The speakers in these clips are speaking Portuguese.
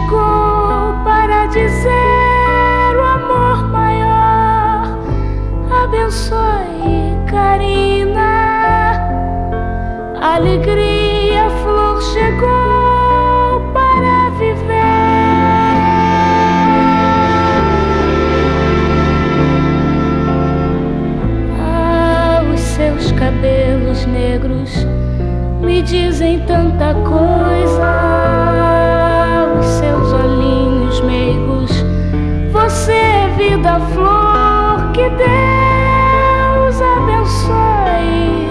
chegou para dizer o amor maior. Abençoe, Karina. Alegria, a flor chegou para viver. Ah, os seus cabelos negros me dizem tanta coisa. Os seus olhinhos meigos, você é vida, flor, que Deus abençoe.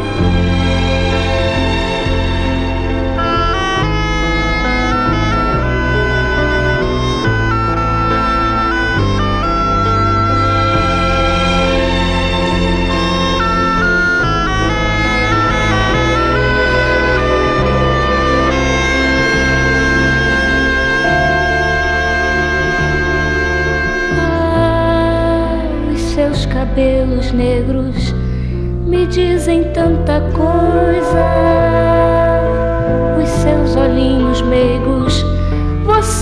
Seus cabelos negros me dizem tanta coisa. Os seus olhinhos meigos, você